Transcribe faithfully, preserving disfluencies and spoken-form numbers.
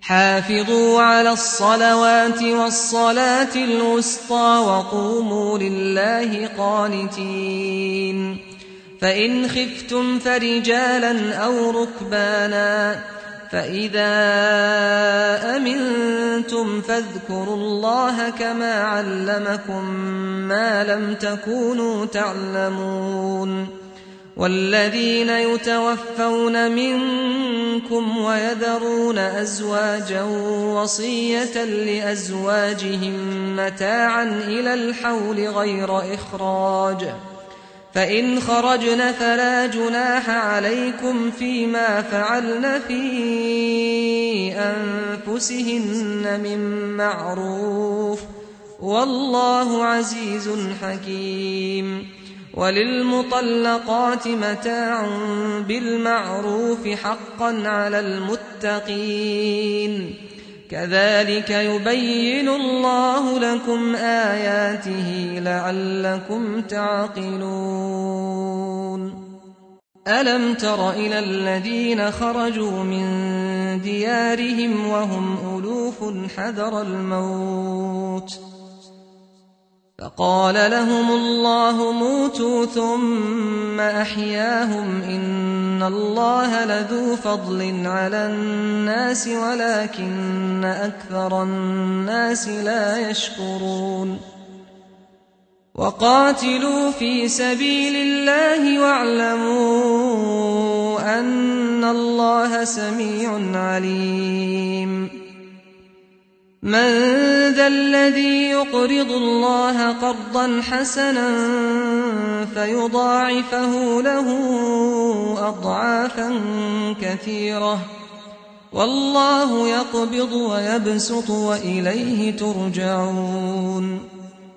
حافظوا على الصلوات والصلاة الوسطى وقوموا لله قانتين. فإن خفتم فرجالا أو ركبانا فإذا أمنتم فاذكروا الله كما علمكم ما لم تكونوا تعلمون. والذين يتوفون منكم ويذرون أزواجا وصية لأزواجهم متاعا إلى الحول غير إخراج، فإن خرجن فلا جناح عليكم فيما فعلن في أنفسهن من معروف، والله عزيز حكيم. وللمطلقات متاع بالمعروف حقا على المتقين، كذلك يبين الله لكم آياته لعلكم تعقلون. ألم تر إلى الذين خرجوا من ديارهم وهم ألوف حذر الموت فقال لهم الله موتوا ثم أحياهم إن الله لذو فضل على الناس ولكن أكثر الناس لا يشكرون. وقاتلوا في سبيل الله واعلموا أن الله سميع عليم. من ذا الذي يقرض الله قرضا حسنا فيضاعفه له أضعافا كثيرة والله يقبض ويبسط وإليه ترجعون.